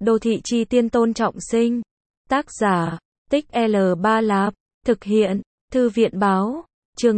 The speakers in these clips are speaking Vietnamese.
Đô thị chi tiên Tôn Trọng Sinh. Tác giả, Tích L3 Lạp. Thực hiện, Thư viện báo. Chương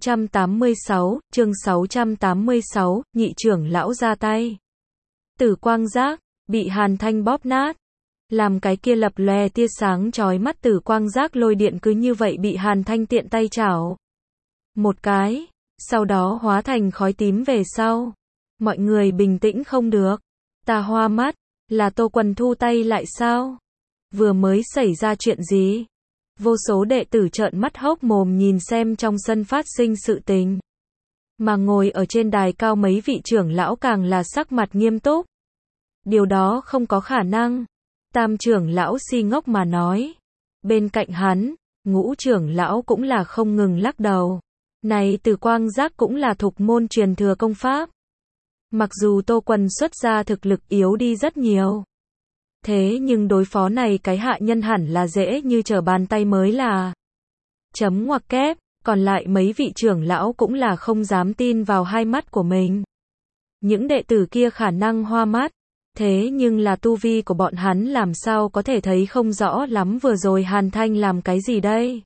686, nhị trưởng lão ra tay. Tử quang giác, bị Hàn Thanh bóp nát. Làm cái kia lập lòe tia sáng chói mắt tử quang giác lôi điện cứ như vậy bị Hàn Thanh tiện tay chảo một cái, sau đó hóa thành khói tím về sau. Mọi người bình tĩnh không được. Ta hoa mắt, là Tô Quần thu tay lại sao? Vừa mới xảy ra chuyện gì? Vô số đệ tử trợn mắt hốc mồm nhìn xem trong sân phát sinh sự tình. Mà ngồi ở trên đài cao mấy vị trưởng lão càng là sắc mặt nghiêm túc. Điều đó không có khả năng. Tam trưởng lão si ngốc mà nói. Bên cạnh hắn, ngũ trưởng lão cũng là không ngừng lắc đầu. Này Tử quang giác cũng là thục môn truyền thừa công pháp. Mặc dù Tô Quần xuất ra thực lực yếu đi rất nhiều. Thế nhưng đối phó này cái hạ nhân hẳn là dễ như trở bàn tay mới là. Chấm ngoặc kép, còn lại mấy vị trưởng lão cũng là không dám tin vào hai mắt của mình. Những đệ tử kia khả năng hoa mắt. Thế nhưng là tu vi của bọn hắn làm sao có thể thấy không rõ lắm vừa rồi Hàn Thanh làm cái gì đây?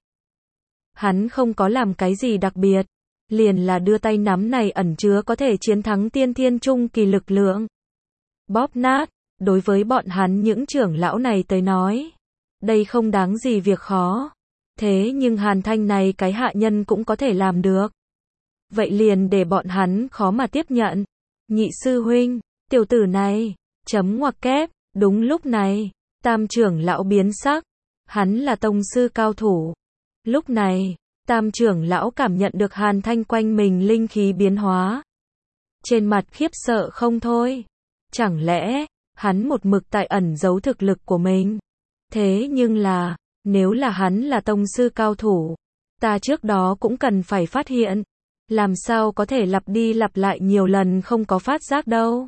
Hắn không có làm cái gì đặc biệt. Liền là đưa tay nắm này ẩn chứa có thể chiến thắng tiên thiên trung kỳ lực lượng. Bóp nát, đối với bọn hắn những trưởng lão này tới nói. Đây không đáng gì việc khó. Thế nhưng Hàn Thanh này cái hạ nhân cũng có thể làm được. Vậy liền để bọn hắn khó mà tiếp nhận. Nhị sư huynh, tiểu tử này, chấm ngoặc kép, đúng lúc này, tam trưởng lão biến sắc. Hắn là tông sư cao thủ. Lúc này, tam trưởng lão cảm nhận được Hàn Thanh quanh mình linh khí biến hóa. Trên mặt khiếp sợ không thôi. Chẳng lẽ, hắn một mực tại ẩn giấu thực lực của mình? Thế nhưng là, nếu là hắn là tông sư cao thủ, ta trước đó cũng cần phải phát hiện. Làm sao có thể lặp đi lặp lại nhiều lần không có phát giác đâu.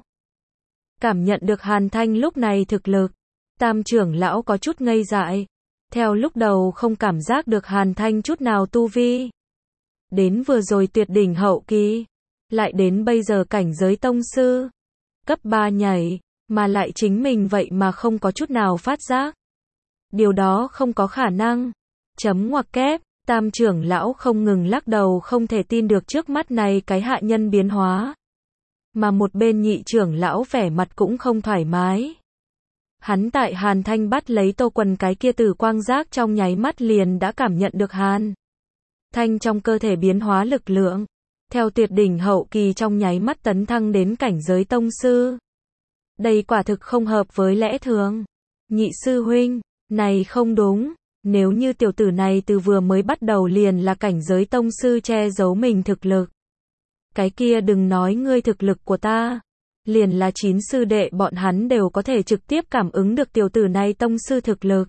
Cảm nhận được Hàn Thanh lúc này thực lực, tam trưởng lão có chút ngây dại. Theo lúc đầu không cảm giác được Hàn Thanh chút nào tu vi. Đến vừa rồi tuyệt đỉnh hậu kỳ, lại đến bây giờ cảnh giới tông sư. Cấp 3 nhảy, mà lại chính mình vậy mà không có chút nào phát giác. Điều đó không có khả năng. Chấm ngoặc kép, tam trưởng lão không ngừng lắc đầu không thể tin được trước mắt này cái hạ nhân biến hóa. Mà một bên nhị trưởng lão vẻ mặt cũng không thoải mái. Hắn tại Hàn Thanh bắt lấy Tô Quần cái kia tử quang giác trong nháy mắt liền đã cảm nhận được Hàn Thanh trong cơ thể biến hóa lực lượng. Theo tuyệt đỉnh hậu kỳ trong nháy mắt tấn thăng đến cảnh giới tông sư. Đây quả thực không hợp với lẽ thường. Nhị sư huynh, này không đúng. Nếu như tiểu tử này từ vừa mới bắt đầu liền là cảnh giới tông sư che giấu mình thực lực. Cái kia đừng nói ngươi thực lực của ta. Liền là 9 sư đệ bọn hắn đều có thể trực tiếp cảm ứng được tiểu tử này tông sư thực lực.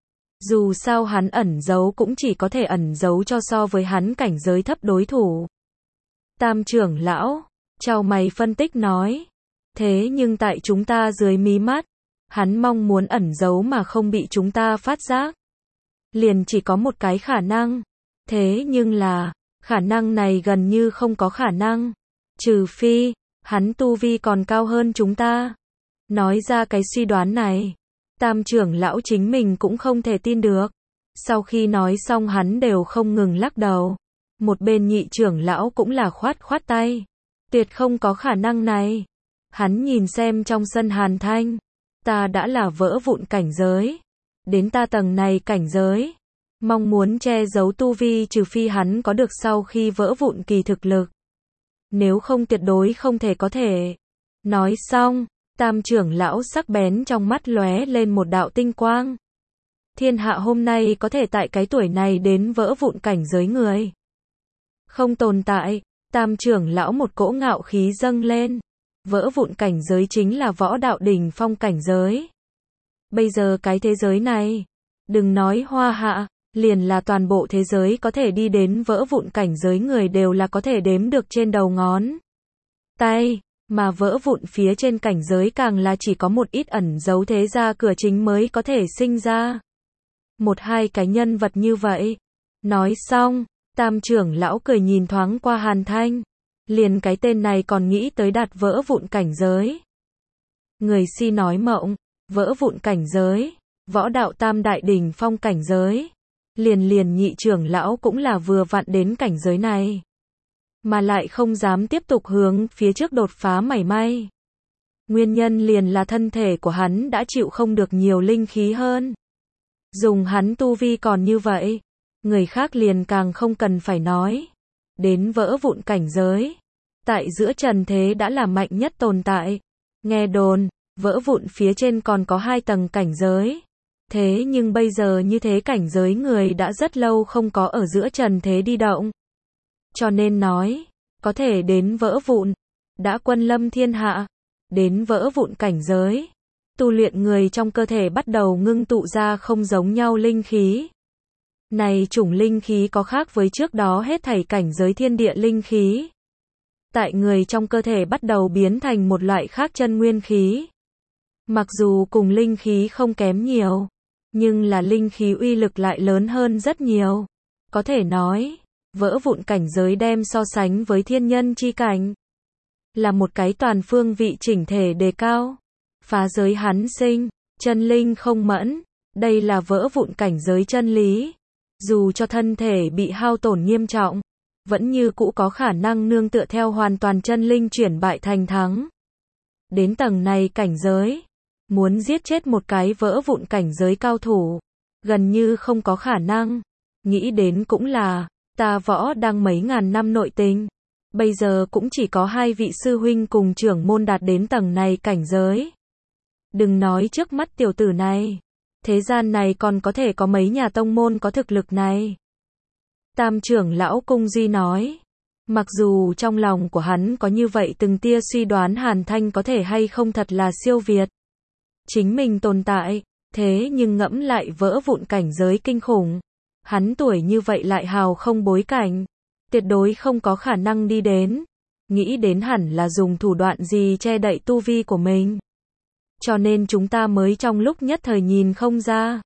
Dù sao hắn ẩn giấu cũng chỉ có thể ẩn giấu cho so với hắn cảnh giới thấp đối thủ. Tam trưởng lão, chau mày phân tích nói. Thế nhưng tại chúng ta dưới mí mắt, hắn mong muốn ẩn giấu mà không bị chúng ta phát giác. Liền chỉ có một cái khả năng. Thế nhưng là, khả năng này gần như không có khả năng. Trừ phi, hắn tu vi còn cao hơn chúng ta. Nói ra cái suy đoán này, tam trưởng lão chính mình cũng không thể tin được. Sau khi nói xong hắn đều không ngừng lắc đầu. Một bên nhị trưởng lão cũng là khoát khoát tay. Tuyệt không có khả năng này. Hắn nhìn xem trong sân Hàn Thanh. Ta đã là vỡ vụn cảnh giới. Đến ta tầng này cảnh giới. Mong muốn che giấu tu vi trừ phi hắn có được sau khi vỡ vụn kỳ thực lực. Nếu không tuyệt đối không thể có thể. Nói xong, tam trưởng lão sắc bén trong mắt lóe lên một đạo tinh quang. Thiên hạ hôm nay có thể tại cái tuổi này đến vỡ vụn cảnh giới người. Không tồn tại, tam trưởng lão một cỗ ngạo khí dâng lên. Vỡ vụn cảnh giới chính là võ đạo đỉnh phong cảnh giới. Bây giờ cái thế giới này, đừng nói hoa hạ, liền là toàn bộ thế giới có thể đi đến vỡ vụn cảnh giới người đều là có thể đếm được trên đầu ngón tay, mà vỡ vụn phía trên cảnh giới càng là chỉ có một ít ẩn giấu thế gia cửa chính mới có thể sinh ra. Một hai cái nhân vật như vậy. Nói xong, tam trưởng lão cười nhìn thoáng qua Hàn Thanh. Liền cái tên này còn nghĩ tới đạt vỡ vụn cảnh giới. Người si nói mộng. vỡ vụn cảnh giới, võ đạo tam đại đỉnh phong cảnh giới. Liền nhị trưởng lão cũng là vừa vặn đến cảnh giới này. Mà lại không dám tiếp tục hướng phía trước đột phá mảy may. Nguyên nhân liền là thân thể của hắn đã chịu không được nhiều linh khí hơn. Dùng hắn tu vi còn như vậy, người khác liền càng không cần phải nói. Đến vỡ vụn cảnh giới, tại giữa trần thế đã là mạnh nhất tồn tại. Nghe đồn, vỡ vụn phía trên còn có 2 tầng cảnh giới. Thế nhưng bây giờ như thế cảnh giới người đã rất lâu không có ở giữa trần thế đi động. Cho nên nói, có thể đến vỡ vụn, đã quân lâm thiên hạ, đến vỡ vụn cảnh giới. Tu luyện người trong cơ thể bắt đầu ngưng tụ ra không giống nhau linh khí. Này chủng linh khí có khác với trước đó hết thảy cảnh giới thiên địa linh khí. Tại người trong cơ thể bắt đầu biến thành một loại khác chân nguyên khí. Mặc dù cùng linh khí không kém nhiều, nhưng là linh khí uy lực lại lớn hơn rất nhiều. Có thể nói, vỡ vụn cảnh giới đem so sánh với thiên nhân chi cảnh. Là một cái toàn phương vị chỉnh thể đề cao. Phá giới hắn sinh, chân linh không mẫn. Đây là vỡ vụn cảnh giới chân lý. Dù cho thân thể bị hao tổn nghiêm trọng, vẫn như cũ có khả năng nương tựa theo hoàn toàn chân linh chuyển bại thành thắng. Đến tầng này cảnh giới, muốn giết chết một cái vỡ vụn cảnh giới cao thủ, gần như không có khả năng. Nghĩ đến cũng là, ta võ đang mấy ngàn năm nội tình. Bây giờ cũng chỉ có 2 vị sư huynh cùng trưởng môn đạt đến tầng này cảnh giới. Đừng nói trước mắt tiểu tử này. Thế gian này còn có thể có mấy nhà tông môn có thực lực này. Tam trưởng lão Cung Duy nói. Mặc dù trong lòng của hắn có như vậy từng tia suy đoán Hàn Thanh có thể hay không thật là siêu việt. Chính mình tồn tại, thế nhưng ngẫm lại vỡ vụn cảnh giới kinh khủng. Hắn tuổi như vậy lại hào không bối cảnh. Tuyệt đối không có khả năng đi đến. Nghĩ đến hẳn là dùng thủ đoạn gì che đậy tu vi của mình. Cho nên chúng ta mới trong lúc nhất thời nhìn không ra.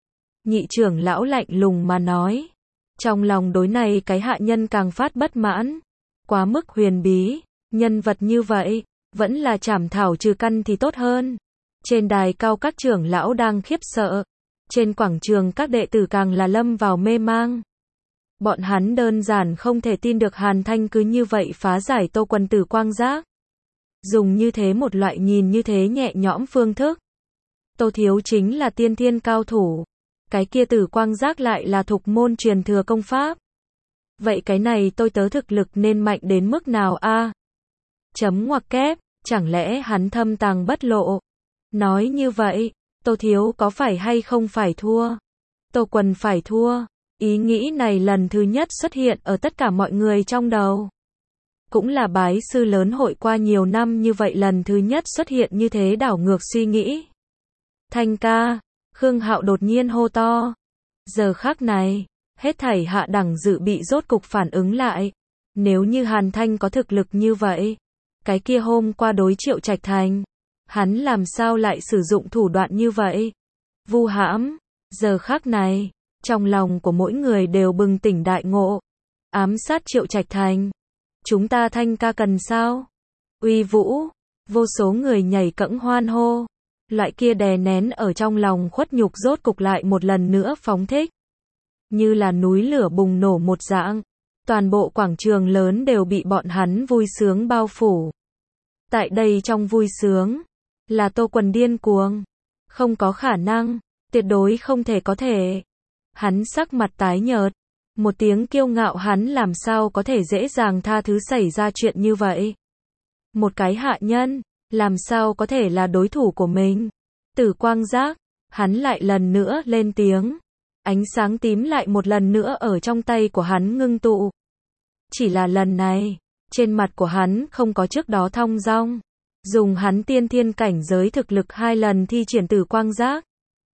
Nhị trưởng lão lạnh lùng mà nói. Trong lòng đối này cái hạ nhân càng phát bất mãn. Quá mức huyền bí, nhân vật như vậy, vẫn là chảm thảo trừ căn thì tốt hơn. Trên đài cao các trưởng lão đang khiếp sợ. Trên quảng trường các đệ tử càng là lâm vào mê mang. Bọn hắn đơn giản không thể tin được Hàn Thanh cứ như vậy phá giải Tô Quân Tử Quang Giác. Dùng như thế một loại nhìn như thế nhẹ nhõm phương thức. Tô Thiếu chính là tiên thiên cao thủ. Cái kia Tử Quang Giác lại là thục môn truyền thừa công pháp. Vậy cái này tôi tớ thực lực nên mạnh đến mức nào a? Chấm ngoặc kép, chẳng lẽ hắn thâm tàng bất lộ? Nói như vậy, Tô Thiếu có phải hay không phải thua? Tô Quần phải thua. Ý nghĩ này lần thứ nhất xuất hiện ở tất cả mọi người trong đầu. Cũng là bái sư lớn hội qua nhiều năm như vậy lần thứ nhất xuất hiện như thế đảo ngược suy nghĩ. Thanh ca, Khương Hạo đột nhiên hô to. Giờ khắc này, hết thảy hạ đẳng dự bị rốt cục phản ứng lại. Nếu như Hàn Thanh có thực lực như vậy, cái kia hôm qua đối Triệu Trạch Thành, hắn làm sao lại sử dụng thủ đoạn như vậy? Vu hãm, giờ khắc này, trong lòng của mỗi người đều bừng tỉnh đại ngộ. Ám sát Triệu Trạch Thành. Chúng ta Thanh ca cần sao? Uy vũ, vô số người nhảy cẫng hoan hô. Loại kia đè nén ở trong lòng khuất nhục rốt cục lại một lần nữa phóng thích. Như là núi lửa bùng nổ một dạng. Toàn bộ quảng trường lớn đều bị bọn hắn vui sướng bao phủ. Tại đây trong vui sướng, là Tô Quần điên cuồng. Không có khả năng, tuyệt đối không thể có thể. Hắn sắc mặt tái nhợt. Một tiếng kiêu ngạo hắn làm sao có thể dễ dàng tha thứ xảy ra chuyện như vậy. Một cái hạ nhân, làm sao có thể là đối thủ của mình. Tử Quang Giác, hắn lại lần nữa lên tiếng. Ánh sáng tím lại một lần nữa ở trong tay của hắn ngưng tụ. Chỉ là lần này, trên mặt của hắn không có trước đó thong dong. Dùng hắn tiên thiên cảnh giới thực lực 2 lần thi triển Tử Quang Giác.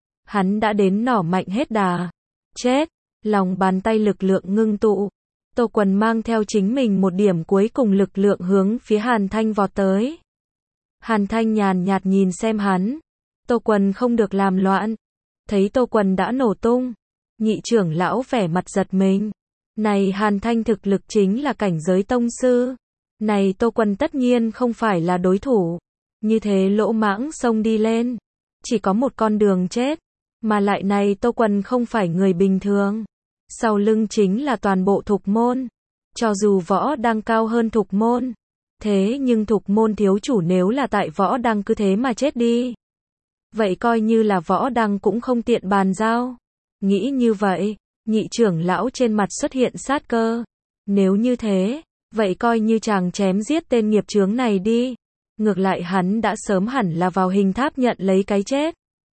Hắn đã đến nỏ mạnh hết đà. Chết, lòng bàn tay lực lượng ngưng tụ. Tô Quần mang theo chính mình một điểm cuối cùng lực lượng hướng phía Hàn Thanh vọt tới. Hàn Thanh nhàn nhạt nhìn xem hắn. Tô Quần không được làm loạn. Thấy Tô Quần đã nổ tung. Nhị trưởng lão vẻ mặt giật mình. Này Hàn Thanh thực lực chính là cảnh giới tông sư. Này Tô Quần tất nhiên không phải là đối thủ. Như thế lỗ mãng xông đi lên. chỉ có một con đường chết. Mà lại này Tô Quần không phải người bình thường. Sau lưng chính là toàn bộ Thục Môn. Cho dù Võ Đăng cao hơn Thục Môn. Thế nhưng Thục Môn thiếu chủ nếu là tại Võ Đăng cứ thế mà chết đi. Vậy coi như là Võ Đăng cũng không tiện bàn giao. Nghĩ như vậy, nhị trưởng lão trên mặt xuất hiện sát cơ. Nếu như thế, vậy coi như chàng chém giết tên nghiệp chướng này đi. Ngược lại hắn đã sớm hẳn là vào hình tháp nhận lấy cái chết.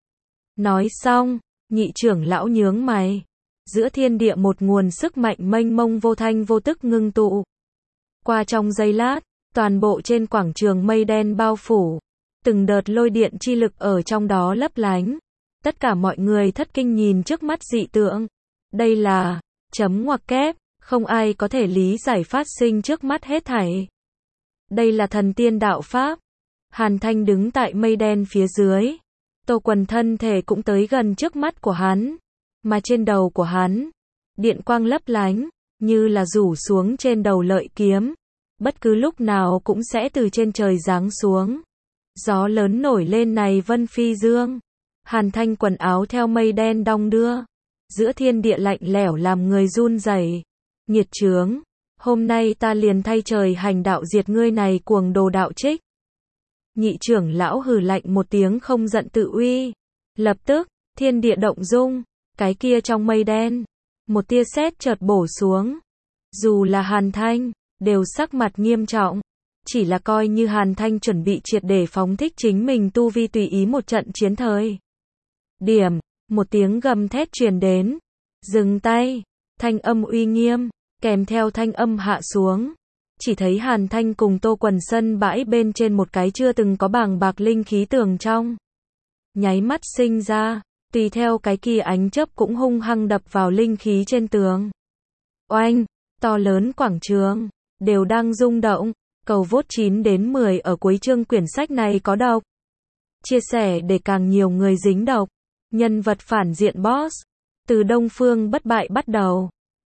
Nói xong, nhị trưởng lão nhướng mày. Giữa thiên địa một nguồn sức mạnh mênh mông vô thanh vô tức ngưng tụ. Qua trong giây lát, toàn bộ trên quảng trường mây đen bao phủ. Từng đợt lôi điện chi lực ở trong đó lấp lánh. Tất cả mọi người thất kinh nhìn trước mắt dị tượng. Đây là chấm ngoặc kép, không ai có thể lý giải phát sinh trước mắt hết thảy. Đây là thần tiên đạo pháp. Hàn Thanh đứng tại mây đen phía dưới. Tô Quần thân thể cũng tới gần trước mắt của hắn. Mà trên đầu của hắn, điện quang lấp lánh, như là rủ xuống trên đầu lợi kiếm. Bất cứ lúc nào cũng sẽ từ trên trời giáng xuống. Gió lớn nổi lên này vân phi dương. Hàn Thanh quần áo theo mây đen đong đưa. Giữa thiên địa lạnh lẽo làm người run rẩy. Nghiệt chướng, hôm nay ta liền thay trời hành đạo diệt ngươi này cuồng đồ đạo trích. Nhị trưởng lão hừ lạnh một tiếng không giận tự uy. Lập tức, thiên địa động dung. Cái kia trong mây đen, một tia sét chợt bổ xuống. Dù là Hàn Thanh, đều sắc mặt nghiêm trọng. Chỉ là coi như Hàn Thanh chuẩn bị triệt để phóng thích chính mình tu vi tùy ý một trận chiến thời. Điểm, một tiếng gầm thét truyền đến. Dừng tay, thanh âm uy nghiêm, kèm theo thanh âm hạ xuống. Chỉ thấy Hàn Thanh cùng Tô Quần sân bãi bên trên một cái chưa từng có bàng bạc linh khí tường trong. Nháy mắt sinh ra, tùy theo cái kia ánh chớp cũng hung hăng đập vào linh khí trên tường. Oanh, to lớn quảng trường, đều đang rung động. Cầu vote 9 đến 10 ở cuối chương quyển sách này có độc. Chia sẻ để càng nhiều người dính độc. Nhân vật phản diện boss. Từ Đông Phương bất bại bắt đầu.